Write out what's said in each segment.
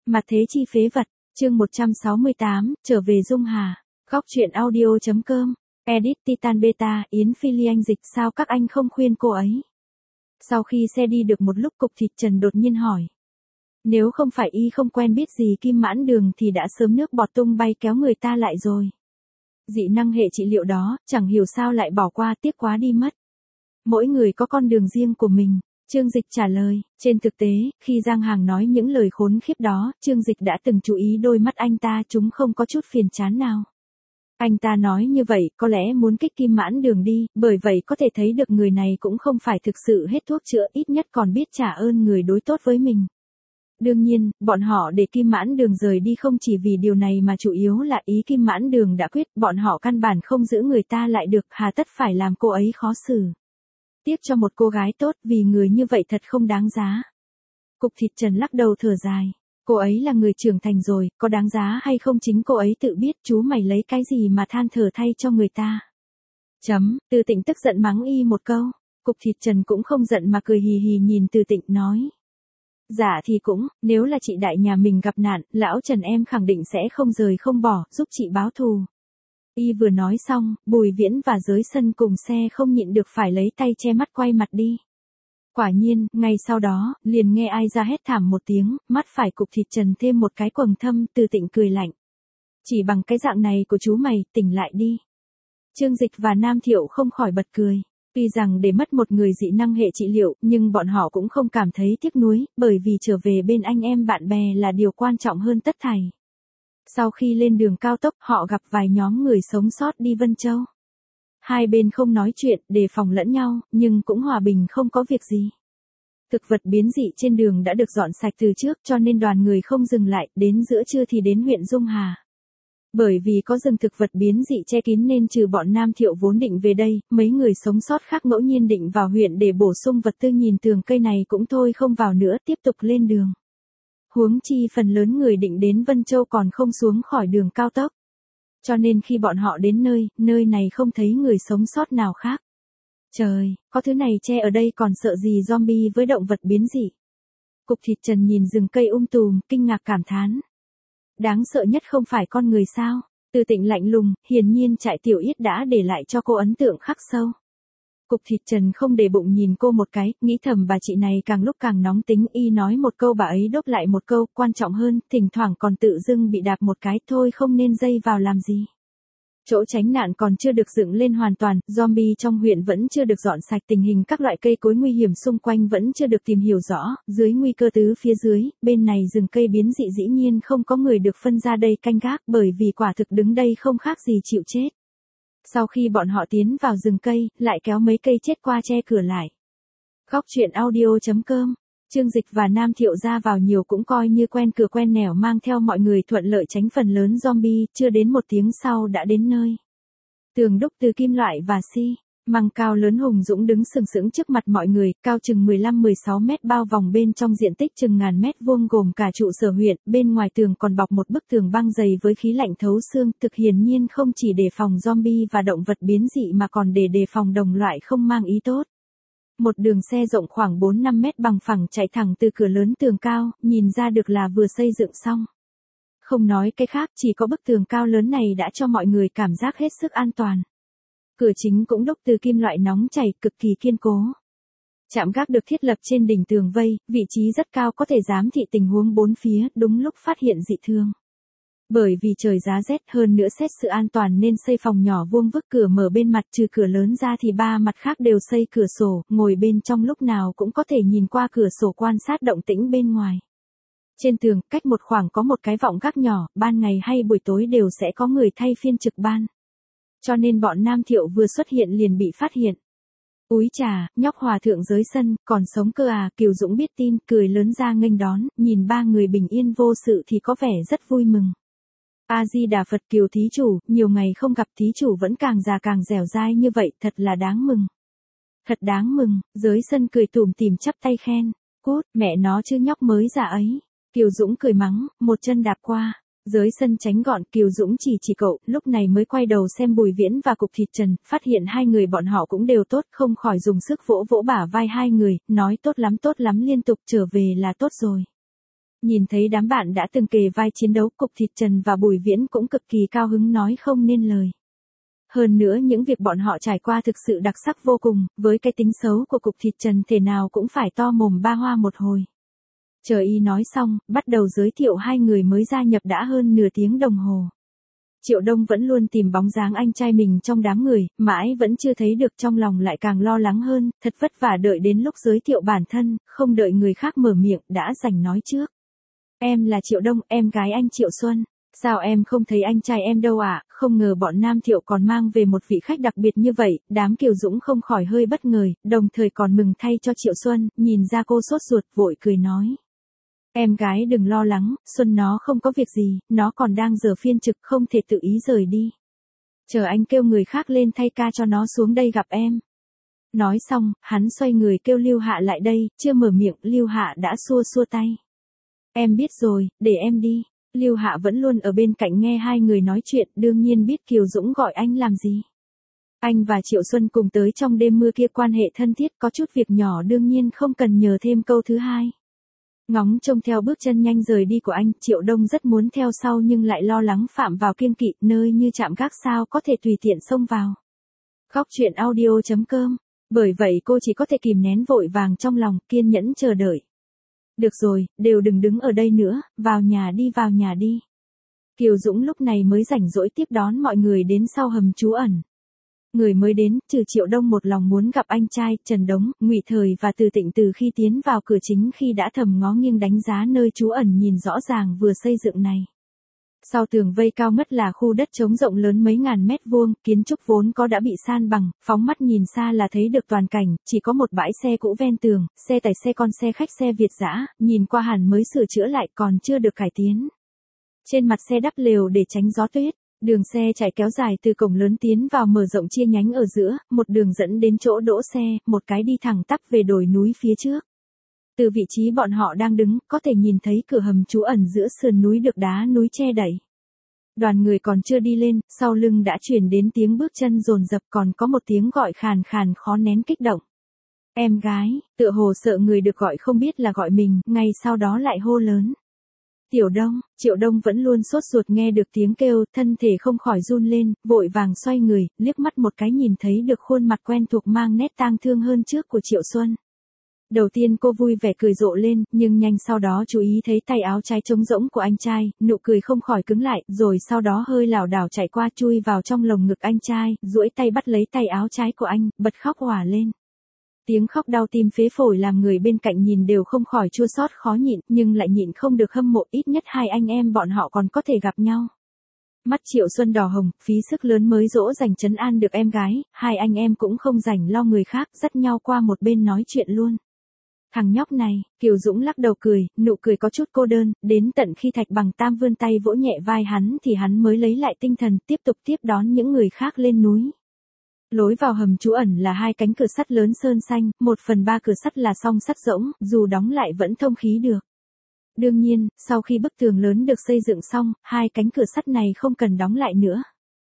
Mặt thế chi phế vật, chương 168, trở về Dung Hà. Góc truyện audio.com, edit Titan Beta, Yến Phi Ly anh dịch sao các anh không khuyên cô ấy. Sau khi xe đi được một lúc Cục Thịt Trần đột nhiên hỏi. Nếu không phải y không quen biết gì Kim Mãn Đường thì đã sớm nước bọt tung bay kéo người ta lại rồi. Dị năng hệ trị liệu đó, chẳng hiểu sao lại bỏ qua, tiếc quá đi mất. Mỗi người có con đường riêng của mình. Trương Dịch trả lời, trên thực tế, khi Giang Hàng nói những lời khốn khiếp đó, Trương Dịch đã từng chú ý đôi mắt anh ta, chúng không có chút phiền chán nào. Anh ta nói như vậy, có lẽ muốn kích Kim Mãn Đường đi, bởi vậy có thể thấy được người này cũng không phải thực sự hết thuốc chữa, ít nhất còn biết trả ơn người đối tốt với mình. Đương nhiên, bọn họ để Kim Mãn Đường rời đi không chỉ vì điều này mà chủ yếu là ý Kim Mãn Đường đã quyết, bọn họ căn bản không giữ người ta lại được, hà tất phải làm cô ấy khó xử. Tiếc cho một cô gái tốt, vì người như vậy thật không đáng giá. Cục Thịt Trần lắc đầu thở dài. Cô ấy là người trưởng thành rồi, có đáng giá hay không chính cô ấy tự biết, chú mày lấy cái gì mà than thở thay cho người ta. Từ Tịnh tức giận mắng y một câu. Cục Thịt Trần cũng không giận mà cười hì hì nhìn Từ Tịnh nói. Dạ thì cũng, nếu là chị đại nhà mình gặp nạn, lão Trần em khẳng định sẽ không rời không bỏ, giúp chị báo thù. Y vừa nói xong, Bùi Viễn và Giới Sân cùng xe không nhịn được phải lấy tay che mắt quay mặt đi. Quả nhiên, ngay sau đó, liền nghe ai ra hét thảm một tiếng, mắt phải Cục Thịt Trần thêm một cái quầng thâm, Từ Tịnh cười lạnh. Chỉ bằng cái dạng này của chú mày, tỉnh lại đi. Trương Dịch và Nam Thiệu không khỏi bật cười. Tuy rằng để mất một người dị năng hệ trị liệu, nhưng bọn họ cũng không cảm thấy tiếc nuối, bởi vì trở về bên anh em bạn bè là điều quan trọng hơn tất thảy. Sau khi lên đường cao tốc, họ gặp vài nhóm người sống sót đi Vân Châu. Hai bên không nói chuyện, đề phòng lẫn nhau, nhưng cũng hòa bình không có việc gì. Thực vật biến dị trên đường đã được dọn sạch từ trước, cho nên đoàn người không dừng lại, đến giữa trưa thì đến huyện Dung Hà. Bởi vì có rừng thực vật biến dị che kín nên trừ bọn Nam Thiệu vốn định về đây, mấy người sống sót khác ngẫu nhiên định vào huyện để bổ sung vật tư, nhìn tường cây này cũng thôi không vào nữa, tiếp tục lên đường. Huống chi phần lớn người định đến Vân Châu còn không xuống khỏi đường cao tốc. Cho nên khi bọn họ đến nơi này không thấy người sống sót nào khác. Trời, có thứ này che ở đây còn sợ gì zombie với động vật biến dị. Cục Thịt Trần nhìn rừng cây tùm, kinh ngạc cảm thán. Đáng sợ nhất không phải con người sao? Từ Tịnh lạnh lùng, hiển nhiên Trại Tiểu Yết đã để lại cho cô ấn tượng khắc sâu. Cục Thịt Trần không để bụng nhìn cô một cái, nghĩ thầm bà chị này càng lúc càng nóng tính, y nói một câu bà ấy đốt lại một câu, quan trọng hơn, thỉnh thoảng còn tự dưng bị đạp một cái, thôi không nên dây vào làm gì. Chỗ tránh nạn còn chưa được dựng lên hoàn toàn, zombie trong huyện vẫn chưa được dọn sạch, tình hình các loại cây cối nguy hiểm xung quanh vẫn chưa được tìm hiểu rõ, dưới nguy cơ tứ phía dưới, bên này rừng cây biến dị dĩ nhiên không có người được phân ra đây canh gác, bởi vì quả thực đứng đây không khác gì chịu chết. Sau khi bọn họ tiến vào rừng cây, lại kéo mấy cây chết qua che cửa lại. Góc truyện audio.com, Trương Dịch và Nam Thiệu ra vào nhiều cũng coi như quen cửa quen nẻo, mang theo mọi người thuận lợi tránh phần lớn zombie, chưa đến một tiếng sau đã đến nơi. Tường đúc từ kim loại và măng cao lớn hùng dũng đứng sừng sững trước mặt mọi người, cao chừng 15-16 mét, bao vòng bên trong diện tích chừng ngàn mét vuông, gồm cả trụ sở huyện, bên ngoài tường còn bọc một bức tường băng dày với khí lạnh thấu xương, thực hiển nhiên không chỉ đề phòng zombie và động vật biến dị mà còn để đề phòng đồng loại không mang ý tốt. Một đường xe rộng khoảng 4-5 mét bằng phẳng chạy thẳng từ cửa lớn tường cao, nhìn ra được là vừa xây dựng xong. Không nói cái khác, chỉ có bức tường cao lớn này đã cho mọi người cảm giác hết sức an toàn. Cửa chính cũng đúc từ kim loại nóng chảy, cực kỳ kiên cố. Trạm gác được thiết lập trên đỉnh tường vây, vị trí rất cao, có thể giám thị tình huống bốn phía, đúng lúc phát hiện dị thường. Bởi vì trời giá rét, hơn nữa xét sự an toàn nên xây phòng nhỏ vuông vức, cửa mở bên mặt, trừ cửa lớn ra thì ba mặt khác đều xây cửa sổ, ngồi bên trong lúc nào cũng có thể nhìn qua cửa sổ quan sát động tĩnh bên ngoài. Trên tường, cách một khoảng có một cái vọng gác nhỏ, ban ngày hay buổi tối đều sẽ có người thay phiên trực ban. Cho nên bọn Nam Thiệu vừa xuất hiện liền bị phát hiện. Úi chà, nhóc Hòa Thượng Giới Sân, còn sống cơ à? Kiều Dũng biết tin, cười lớn ra nghênh đón, nhìn ba người bình yên vô sự thì có vẻ rất vui mừng. A Di Đà Phật, Kiều thí chủ, nhiều ngày không gặp, thí chủ vẫn càng già càng dẻo dai như vậy, thật là đáng mừng. Thật đáng mừng. Giới Sân cười tủm tỉm chắp tay khen. Cút, mẹ nó chứ nhóc mới già ấy. Kiều Dũng cười mắng, một chân đạp qua. Giới Sân tránh gọn, Kiều Dũng chỉ cậu, lúc này mới quay đầu xem Bùi Viễn và Cục Thịt Trần, phát hiện hai người bọn họ cũng đều tốt, không khỏi dùng sức vỗ vỗ bả vai hai người, nói tốt lắm liên tục, trở về là tốt rồi. Nhìn thấy đám bạn đã từng kề vai chiến đấu, Cục Thịt Trần và Bùi Viễn cũng cực kỳ cao hứng nói không nên lời. Hơn nữa những việc bọn họ trải qua thực sự đặc sắc vô cùng, với cái tính xấu của Cục Thịt Trần thể nào cũng phải to mồm ba hoa một hồi. Chờ y nói xong, bắt đầu giới thiệu hai người mới gia nhập đã hơn nửa tiếng đồng hồ. Triệu Đông vẫn luôn tìm bóng dáng anh trai mình trong đám người, mãi vẫn chưa thấy được, trong lòng lại càng lo lắng hơn, thật vất vả đợi đến lúc giới thiệu bản thân, không đợi người khác mở miệng, đã rành nói trước. Em là Triệu Đông, em gái anh Triệu Xuân. Sao em không thấy anh trai em đâu ạ? Không ngờ bọn Nam Thiệu còn mang về một vị khách đặc biệt như vậy, đám Kiều Dũng không khỏi hơi bất ngờ, đồng thời còn mừng thay cho Triệu Xuân, nhìn ra cô sốt ruột vội cười nói. Em gái đừng lo lắng, Xuân nó không có việc gì, nó còn đang giờ phiên trực không thể tự ý rời đi. Chờ anh kêu người khác lên thay ca cho nó xuống đây gặp em. Nói xong, hắn xoay người kêu Lưu Hạ lại đây, chưa mở miệng, Lưu Hạ đã xua xua tay. Em biết rồi, để em đi. Lưu Hạ vẫn luôn ở bên cạnh nghe hai người nói chuyện, đương nhiên biết Kiều Dũng gọi anh làm gì. Anh và Triệu Xuân cùng tới trong đêm mưa kia quan hệ thân thiết, có chút việc nhỏ đương nhiên không cần nhờ thêm câu thứ hai. Ngóng trông theo bước chân nhanh rời đi của anh, Triệu Đông rất muốn theo sau nhưng lại lo lắng phạm vào kiêng kỵ, nơi như trạm gác sao có thể tùy tiện xông vào. Góc truyện audio.com. Bởi vậy cô chỉ có thể kìm nén vội vàng trong lòng, kiên nhẫn chờ đợi. Được rồi, đều đừng đứng ở đây nữa, vào nhà đi, vào nhà đi. Kiều Dũng lúc này mới rảnh rỗi tiếp đón mọi người đến sau hầm trú ẩn. Người mới đến, trừ Triệu Đông một lòng muốn gặp anh trai, Trần Đống, Ngụy Thời và Từ Tịnh từ khi tiến vào cửa chính khi đã thầm ngó nghiêng đánh giá nơi trú ẩn nhìn rõ ràng vừa xây dựng này. Sau tường vây cao ngất là khu đất trống rộng lớn mấy ngàn mét vuông, kiến trúc vốn có đã bị san bằng, phóng mắt nhìn xa là thấy được toàn cảnh, chỉ có một bãi xe cũ ven tường, xe tải xe con xe khách xe Việt dã, nhìn qua hẳn mới sửa chữa lại còn chưa được cải tiến. Trên mặt xe đắp lều để tránh gió tuyết. Đường xe chạy kéo dài từ cổng lớn tiến vào mở rộng chia nhánh ở giữa, một đường dẫn đến chỗ đỗ xe, một cái đi thẳng tắp về đồi núi phía trước. Từ vị trí bọn họ đang đứng, có thể nhìn thấy cửa hầm trú ẩn giữa sườn núi được đá núi che đậy. Đoàn người còn chưa đi lên, sau lưng đã truyền đến tiếng bước chân dồn dập, còn có một tiếng gọi khàn khàn khó nén kích động. Em gái, tựa hồ sợ người được gọi không biết là gọi mình, ngay sau đó lại hô lớn. Tiểu Đông, Triệu Đông vẫn luôn sốt ruột nghe được tiếng kêu, thân thể không khỏi run lên, vội vàng xoay người, liếc mắt một cái nhìn thấy được khuôn mặt quen thuộc mang nét tang thương hơn trước của Triệu Xuân. Đầu tiên cô vui vẻ cười rộ lên, nhưng nhanh sau đó chú ý thấy tay áo trái trống rỗng của anh trai, nụ cười không khỏi cứng lại, rồi sau đó hơi lảo đảo chạy qua chui vào trong lồng ngực anh trai, duỗi tay bắt lấy tay áo trái của anh, bật khóc òa lên. Tiếng khóc đau tim phế phổi làm người bên cạnh nhìn đều không khỏi chua xót khó nhịn, nhưng lại nhịn không được hâm mộ, ít nhất hai anh em bọn họ còn có thể gặp nhau. Mắt Triệu Xuân đỏ hồng, phí sức lớn mới dỗ dành trấn an được em gái, hai anh em cũng không rảnh lo người khác, dắt nhau qua một bên nói chuyện luôn. Thằng nhóc này, Kiều Dũng lắc đầu cười, nụ cười có chút cô đơn, đến tận khi Thạch Bằng Tam vươn tay vỗ nhẹ vai hắn thì hắn mới lấy lại tinh thần, tiếp tục tiếp đón những người khác lên núi. Lối vào hầm trú ẩn là hai cánh cửa sắt lớn sơn xanh, 1/3 cửa sắt là song sắt rỗng, dù đóng lại vẫn thông khí được. Đương nhiên, sau khi bức tường lớn được xây dựng xong, hai cánh cửa sắt này không cần đóng lại nữa.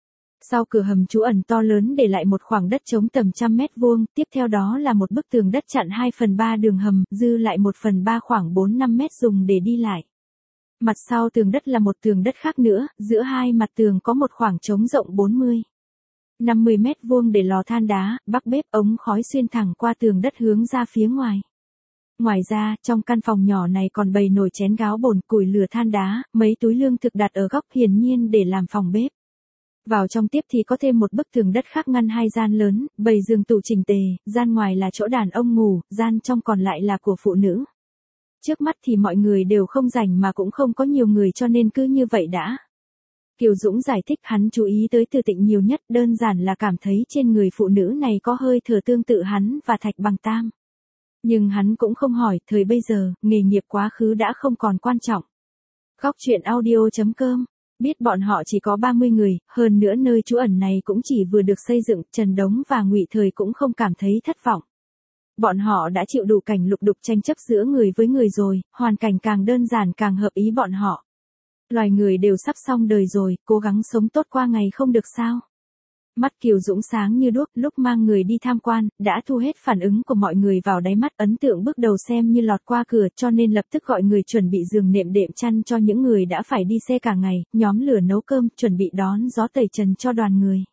Sau cửa hầm trú ẩn to lớn để lại một khoảng đất trống tầm 100 mét vuông, tiếp theo đó là một bức tường đất chặn 2/3 đường hầm, dư lại 1/3 khoảng 4-5 mét dùng để đi lại. Mặt sau tường đất là một tường đất khác nữa, giữa hai mặt tường có một khoảng trống rộng 40-50 mét vuông để lò than đá, bắc bếp, ống khói xuyên thẳng qua tường đất hướng ra phía ngoài. Ngoài ra, trong căn phòng nhỏ này còn bày nồi chén gáo bồn, củi lửa than đá, mấy túi lương thực đặt ở góc hiển nhiên để làm phòng bếp. Vào trong tiếp thì có thêm một bức tường đất khác ngăn hai gian lớn, bày giường tủ chỉnh tề, gian ngoài là chỗ đàn ông ngủ, gian trong còn lại là của phụ nữ. Trước mắt thì mọi người đều không rảnh mà cũng không có nhiều người cho nên cứ như vậy đã. Kiều Dũng giải thích hắn chú ý tới Từ Tịnh nhiều nhất, đơn giản là cảm thấy trên người phụ nữ này có hơi thở tương tự hắn và Thạch Bằng Tam. Nhưng hắn cũng không hỏi, thời bây giờ, nghề nghiệp quá khứ đã không còn quan trọng. Góc truyện audio.com. Biết bọn họ chỉ có 30 người, hơn nữa nơi trú ẩn này cũng chỉ vừa được xây dựng, Trần Đống và Ngụy Thời cũng không cảm thấy thất vọng. Bọn họ đã chịu đủ cảnh lục đục tranh chấp giữa người với người rồi, hoàn cảnh càng đơn giản càng hợp ý bọn họ. Loài người đều sắp xong đời rồi, cố gắng sống tốt qua ngày không được sao. Mắt Kiều Dũng sáng như đuốc, lúc mang người đi tham quan, đã thu hết phản ứng của mọi người vào đáy mắt, ấn tượng bước đầu xem như lọt qua cửa, cho nên lập tức gọi người chuẩn bị giường nệm đệm chăn cho những người đã phải đi xe cả ngày, nhóm lửa nấu cơm, chuẩn bị đón gió tẩy trần cho đoàn người.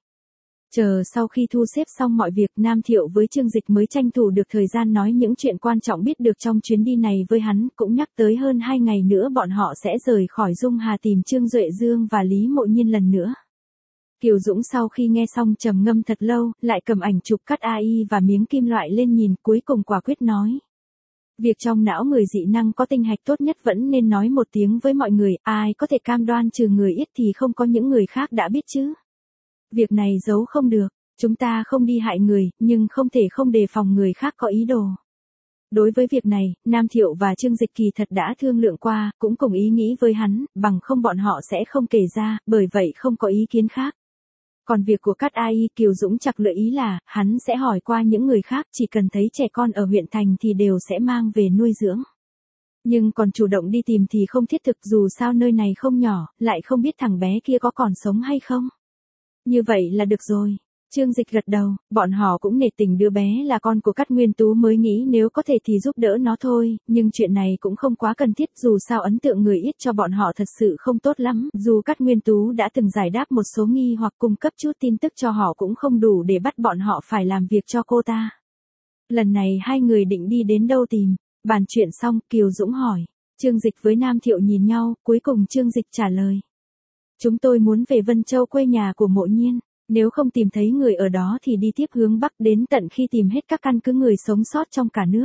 Chờ sau khi thu xếp xong mọi việc, Nam Thiệu với Trương Dịch mới tranh thủ được thời gian nói những chuyện quan trọng biết được trong chuyến đi này với hắn, cũng nhắc tới hơn 2 ngày nữa bọn họ sẽ rời khỏi Dung Hà tìm Trương Duệ Dương và Lý Mộ Nhiên lần nữa. Kiều Dũng sau khi nghe xong trầm ngâm thật lâu, lại cầm ảnh chụp cắt AI và miếng kim loại lên nhìn, cuối cùng quả quyết nói. Việc trong não người dị năng có tinh hạch tốt nhất vẫn nên nói một tiếng với mọi người, ai có thể cam đoan trừ người ít thì không có những người khác đã biết chứ. Việc này giấu không được, chúng ta không đi hại người, nhưng không thể không đề phòng người khác có ý đồ. Đối với việc này, Nam Thiệu và Trương Dịch kỳ thật đã thương lượng qua, cũng cùng ý nghĩ với hắn, bằng không bọn họ sẽ không kể ra, bởi vậy không có ý kiến khác. Còn việc của Cát AI, Kiều Dũng chặt lựa ý là, hắn sẽ hỏi qua những người khác, chỉ cần thấy trẻ con ở huyện thành thì đều sẽ mang về nuôi dưỡng. Nhưng còn chủ động đi tìm thì không thiết thực, dù sao nơi này không nhỏ, lại không biết thằng bé kia có còn sống hay không. Như vậy là được rồi. Trương Dịch gật đầu, bọn họ cũng nể tình đứa bé là con của Cát Nguyên Tú mới nghĩ nếu có thể thì giúp đỡ nó thôi, nhưng chuyện này cũng không quá cần thiết, dù sao ấn tượng người ít cho bọn họ thật sự không tốt lắm, dù Cát Nguyên Tú đã từng giải đáp một số nghi hoặc cung cấp chút tin tức cho họ cũng không đủ để bắt bọn họ phải làm việc cho cô ta. Lần này hai người định đi đến đâu tìm, bàn chuyện xong, Kiều Dũng hỏi, Trương Dịch với Nam Thiệu nhìn nhau, cuối cùng Trương Dịch trả lời. Chúng tôi muốn về Vân Châu quê nhà của Mộ Nhiên. Nếu không tìm thấy người ở đó thì đi tiếp hướng Bắc đến tận khi tìm hết các căn cứ người sống sót trong cả nước.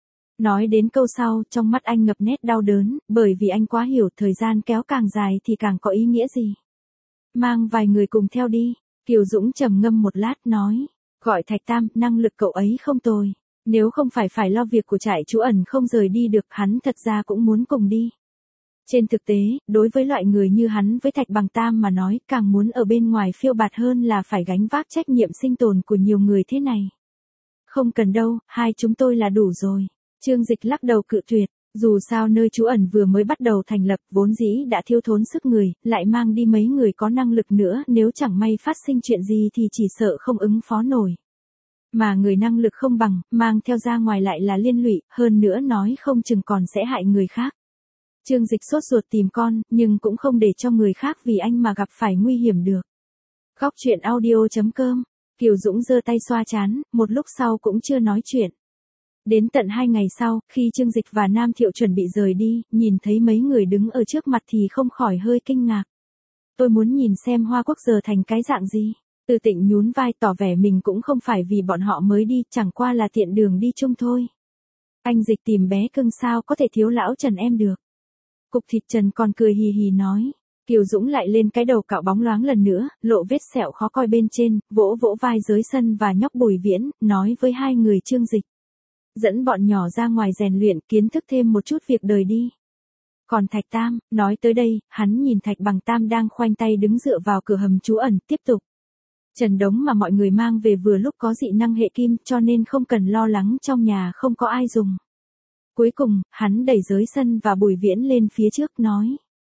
Nói đến câu sau, trong mắt anh ngập nét đau đớn, bởi vì anh quá hiểu thời gian kéo càng dài thì càng có ý nghĩa gì. Mang vài người cùng theo đi, Kiều Dũng trầm ngâm một lát nói, gọi Thạch Tam, năng lực cậu ấy không tồi. Nếu không phải lo việc của trại trú ẩn không rời đi được, hắn thật ra cũng muốn cùng đi. Trên thực tế, đối với loại người như hắn với Thạch Bằng Tam mà nói, càng muốn ở bên ngoài phiêu bạt hơn là phải gánh vác trách nhiệm sinh tồn của nhiều người thế này. Không cần đâu, hai chúng tôi là đủ rồi. Trương Dịch lắc đầu cự tuyệt, dù sao nơi trú ẩn vừa mới bắt đầu thành lập vốn dĩ đã thiếu thốn sức người, lại mang đi mấy người có năng lực nữa, nếu chẳng may phát sinh chuyện gì thì chỉ sợ không ứng phó nổi. Mà người năng lực không bằng, mang theo ra ngoài lại là liên lụy, hơn nữa nói không chừng còn sẽ hại người khác. Trương Dịch sốt ruột tìm con, nhưng cũng không để cho người khác vì anh mà gặp phải nguy hiểm được. Góc truyện audio.com, Kiều Dũng giơ tay xoa trán, một lúc sau cũng chưa nói chuyện. Đến tận 2 ngày sau, khi Trương Dịch và Nam Thiệu chuẩn bị rời đi, nhìn thấy mấy người đứng ở trước mặt thì không khỏi hơi kinh ngạc. Tôi muốn nhìn xem Hoa Quốc giờ thành cái dạng gì. Từ Tịnh nhún vai tỏ vẻ mình cũng không phải vì bọn họ mới đi, chẳng qua là tiện đường đi chung thôi. Anh Dịch tìm bé cưng sao có thể thiếu lão Trần em được. Cục thịt Trần còn cười hì hì nói. Kiều Dũng lại lên cái đầu cạo bóng loáng lần nữa, lộ vết sẹo khó coi bên trên, vỗ vỗ vai Giới Sân và nhóc Bùi Viễn, nói với hai người Trương Dịch. Dẫn bọn nhỏ ra ngoài rèn luyện, kiến thức thêm một chút việc đời đi. Còn Thạch Tam, nói tới đây, hắn nhìn Thạch Bằng Tam đang khoanh tay đứng dựa vào cửa hầm trú ẩn, tiếp tục. Trần đống mà mọi người mang về vừa lúc có dị năng hệ kim, cho nên không cần lo lắng trong nhà không có ai dùng. Cuối cùng, hắn đẩy Giới Sân và Bùi Viễn lên phía trước nói.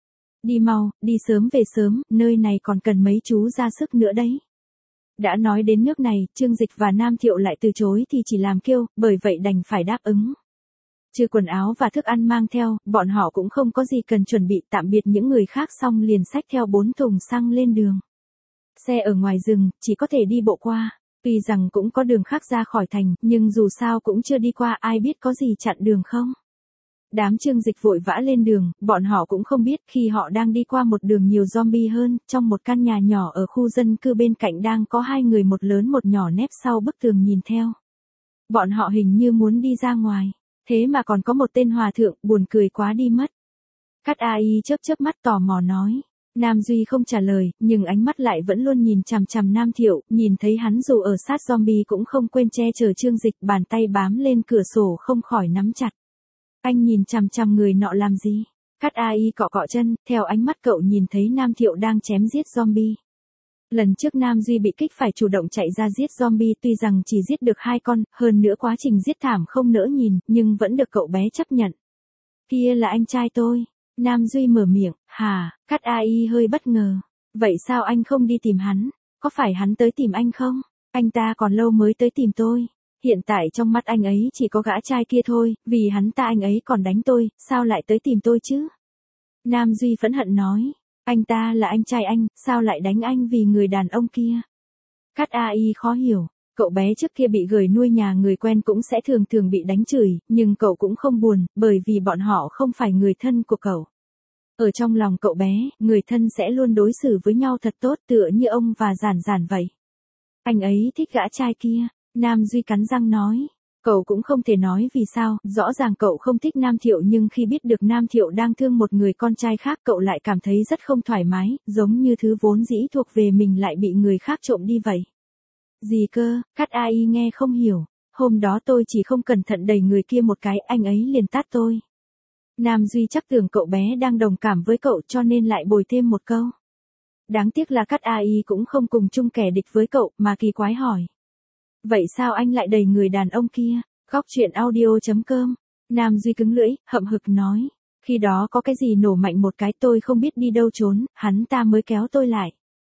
Đi mau, đi sớm về sớm, nơi này còn cần mấy chú ra sức nữa đấy. Đã nói đến nước này, Trương Dịch và Nam Thiệu lại từ chối thì chỉ làm kêu, bởi vậy đành phải đáp ứng. Trừ quần áo và thức ăn mang theo, bọn họ cũng không có gì cần chuẩn bị, tạm biệt những người khác xong liền xách theo 4 thùng xăng lên đường. Xe ở ngoài rừng, chỉ có thể đi bộ qua. Tuy rằng cũng có đường khác ra khỏi thành, nhưng dù sao cũng chưa đi qua, ai biết có gì chặn đường không. Đám Trương Dịch vội vã lên đường, bọn họ cũng không biết khi họ đang đi qua một đường nhiều zombie hơn, trong một căn nhà nhỏ ở khu dân cư bên cạnh đang có 2 người một lớn một nhỏ nép sau bức tường nhìn theo. Bọn họ hình như muốn đi ra ngoài, thế mà còn có một tên hòa thượng, buồn cười quá đi mất. Cát AI chớp chớp mắt tò mò nói. Nam Duy không trả lời, nhưng ánh mắt lại vẫn luôn nhìn chằm chằm Nam Thiệu, nhìn thấy hắn dù ở sát zombie cũng không quên che chở Trương Dịch, bàn tay bám lên cửa sổ không khỏi nắm chặt. Anh nhìn chằm chằm người nọ làm gì? Cát AI cọ cọ chân, theo ánh mắt cậu nhìn thấy Nam Thiệu đang chém giết zombie. Lần trước Nam Duy bị kích phải chủ động chạy ra giết zombie, tuy rằng chỉ giết được 2 con, hơn nữa quá trình giết thảm không nỡ nhìn, nhưng vẫn được cậu bé chấp nhận. Kia là anh trai tôi. Nam Duy mở miệng, hả? Cát AI hơi bất ngờ. Vậy sao anh không đi tìm hắn? có phải hắn tới tìm anh không? Anh ta còn lâu mới tới tìm tôi. Hiện tại trong mắt anh ấy chỉ có gã trai kia thôi, vì hắn ta anh ấy còn đánh tôi, sao lại tới tìm tôi chứ? Nam Duy phẫn hận nói, anh ta là anh trai anh, sao lại đánh anh vì người đàn ông kia? Cát AI khó hiểu, cậu bé trước kia bị gửi nuôi nhà người quen cũng sẽ thường thường bị đánh chửi, nhưng cậu cũng không buồn, bởi vì bọn họ không phải người thân của cậu. Ở trong lòng cậu bé, người thân sẽ luôn đối xử với nhau thật tốt tựa như ông và Giản Giản vậy. Anh ấy thích gã trai kia, Nam Duy cắn răng nói. Cậu cũng không thể nói vì sao, rõ ràng cậu không thích Nam Thiệu nhưng khi biết được Nam Thiệu đang thương một người con trai khác cậu lại cảm thấy rất không thoải mái, giống như thứ vốn dĩ thuộc về mình lại bị người khác trộm đi vậy. Gì cơ, Cát AI nghe không hiểu, hôm đó tôi chỉ không cẩn thận đẩy người kia một cái anh ấy liền tát tôi. Nam Duy chắc tưởng cậu bé đang đồng cảm với cậu cho nên lại bồi thêm một câu. Đáng tiếc là Cát AI cũng không cùng chung kẻ địch với cậu mà kỳ quái hỏi. Vậy sao anh lại đẩy người đàn ông kia? Góc chuyện audio.com. Nam Duy cứng lưỡi, hậm hực nói. Khi đó có cái gì nổ mạnh một cái tôi không biết đi đâu trốn, hắn ta mới kéo tôi lại.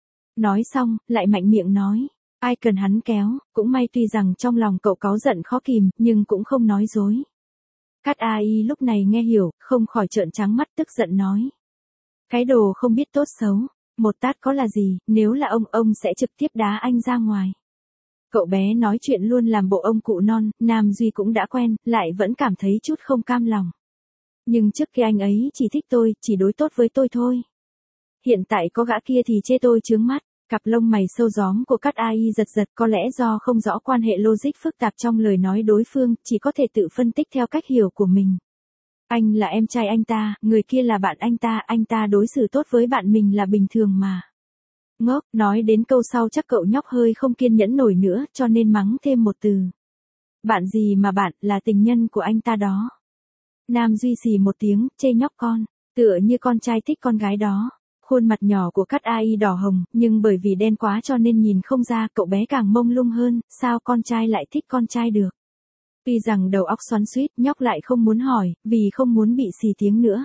Nói xong, lại mạnh miệng nói. Ai cần hắn kéo, cũng may tuy rằng trong lòng cậu cáu giận khó kìm, nhưng cũng không nói dối. Cát AI lúc này nghe hiểu, không khỏi trợn trắng mắt tức giận nói. Cái đồ không biết tốt xấu, một tát có là gì, nếu là ông sẽ trực tiếp đá anh ra ngoài. Cậu bé nói chuyện luôn làm bộ ông cụ non, Nam Duy cũng đã quen, lại vẫn cảm thấy chút không cam lòng. Nhưng trước kia anh ấy chỉ thích tôi, chỉ đối tốt với tôi thôi. Hiện tại có gã kia thì chê tôi chướng mắt, cặp lông mày sâu gióm của Cát AI giật giật có lẽ do không rõ quan hệ logic phức tạp trong lời nói đối phương, chỉ có thể tự phân tích theo cách hiểu của mình. Anh là em trai anh ta, người kia là bạn anh ta đối xử tốt với bạn mình là bình thường mà. Ngốc, nói đến câu sau chắc cậu nhóc hơi không kiên nhẫn nổi nữa, cho nên mắng thêm một từ. Bạn gì mà bạn, là tình nhân của anh ta đó. Nam Duy xì một tiếng, chê nhóc con, tựa như con trai thích con gái đó. Khuôn mặt nhỏ của Cát AI đỏ hồng, nhưng bởi vì đen quá cho nên nhìn không ra, cậu bé càng mông lung hơn, sao con trai lại thích con trai được. Tuy rằng đầu óc xoắn xuýt, nhóc lại không muốn hỏi, vì không muốn bị xì tiếng nữa.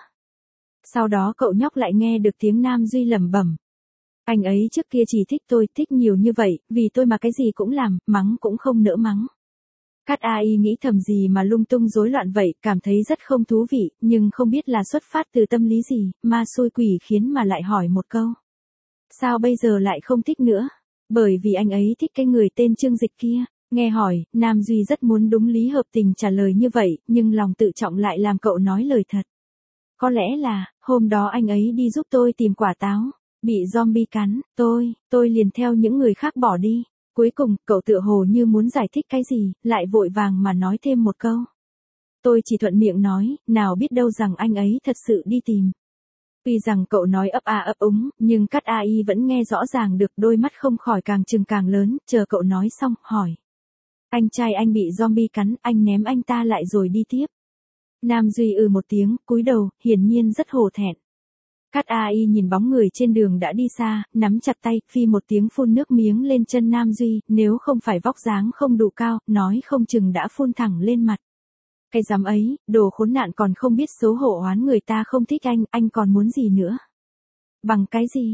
Sau đó cậu nhóc lại nghe được tiếng Nam Duy lẩm bẩm. Anh ấy trước kia chỉ thích tôi, thích nhiều như vậy, vì tôi mà cái gì cũng làm, mắng cũng không nỡ mắng. Cát AI nghĩ thầm gì mà lung tung rối loạn vậy, cảm thấy rất không thú vị, nhưng không biết là xuất phát từ tâm lý gì, ma xui quỷ khiến mà lại hỏi một câu. Sao bây giờ lại không thích nữa? Bởi vì anh ấy thích cái người tên Trương Dịch kia. Nghe hỏi, Nam Duy rất muốn đúng lý hợp tình trả lời như vậy, nhưng lòng tự trọng lại làm cậu nói lời thật. Có lẽ là, hôm đó anh ấy đi giúp tôi tìm quả táo. Bị zombie cắn, tôi liền theo những người khác bỏ đi. Cuối cùng, cậu tựa hồ như muốn giải thích cái gì, lại vội vàng mà nói thêm một câu. Tôi chỉ thuận miệng nói, nào biết đâu rằng anh ấy thật sự đi tìm. Tuy rằng cậu nói ấp a ấp úng, nhưng Cát AI vẫn nghe rõ ràng được, đôi mắt không khỏi càng trừng càng lớn, chờ cậu nói xong, hỏi. Anh trai anh bị zombie cắn, anh ném anh ta lại rồi đi tiếp. Nam Duy một tiếng, cúi đầu, hiển nhiên rất hổ thẹn. Cát AI nhìn bóng người trên đường đã đi xa, nắm chặt tay, phi một tiếng phun nước miếng lên chân Nam Duy, nếu không phải vóc dáng không đủ cao, nói không chừng đã phun thẳng lên mặt. Cái dám ấy, đồ khốn nạn còn không biết xấu hổ oán người ta không thích anh còn muốn gì nữa? Bằng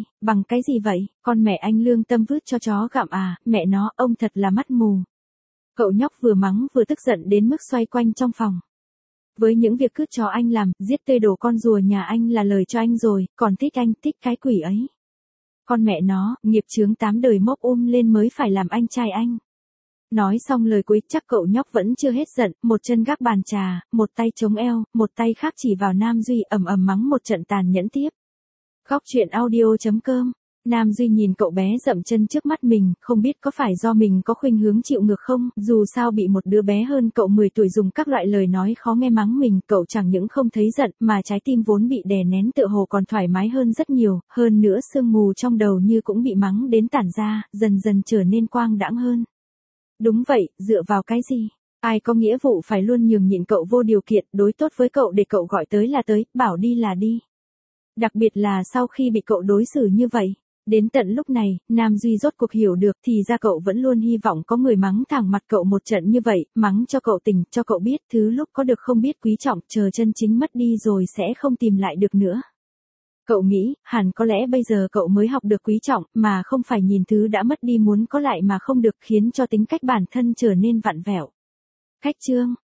cái gì vậy, con mẹ anh lương tâm vứt cho chó gặm à, mẹ nó, ông thật là mắt mù. Cậu nhóc vừa mắng vừa tức giận đến mức xoay quanh trong phòng. Với những việc cứ cho anh làm, giết tê đồ con rùa nhà anh là lời cho anh rồi, còn thích anh, thích cái quỷ ấy. Con mẹ nó, nghiệp chướng 8 đời mốc lên mới phải làm anh trai anh. Nói xong lời cuối chắc cậu nhóc vẫn chưa hết giận, một chân gác bàn trà, một tay chống eo, một tay khác chỉ vào Nam Duy ầm ầm mắng một trận tàn nhẫn tiếp. Góc chuyện audio.com. Nam Duy nhìn cậu bé dậm chân trước mắt mình, không biết có phải do mình có khuynh hướng chịu ngược không, dù sao bị một đứa bé hơn cậu 10 tuổi dùng các loại lời nói khó nghe mắng mình, cậu chẳng những không thấy giận, mà trái tim vốn bị đè nén tựa hồ còn thoải mái hơn rất nhiều, hơn nữa sương mù trong đầu như cũng bị mắng đến tản ra, dần dần trở nên quang đãng hơn. Đúng vậy, dựa vào cái gì? Ai có nghĩa vụ phải luôn nhường nhịn cậu vô điều kiện, đối tốt với cậu để cậu gọi tới là tới, bảo đi là đi. Đặc biệt là sau khi bị cậu đối xử như vậy. Đến tận lúc này, Nam Duy rốt cuộc hiểu được thì ra cậu vẫn luôn hy vọng có người mắng thẳng mặt cậu một trận như vậy, mắng cho cậu tỉnh, cho cậu biết thứ lúc có được không biết quý trọng, chờ chân chính mất đi rồi sẽ không tìm lại được nữa. Cậu nghĩ, hẳn có lẽ bây giờ cậu mới học được quý trọng, mà không phải nhìn thứ đã mất đi muốn có lại mà không được, khiến cho tính cách bản thân trở nên vặn vẹo. Khách chương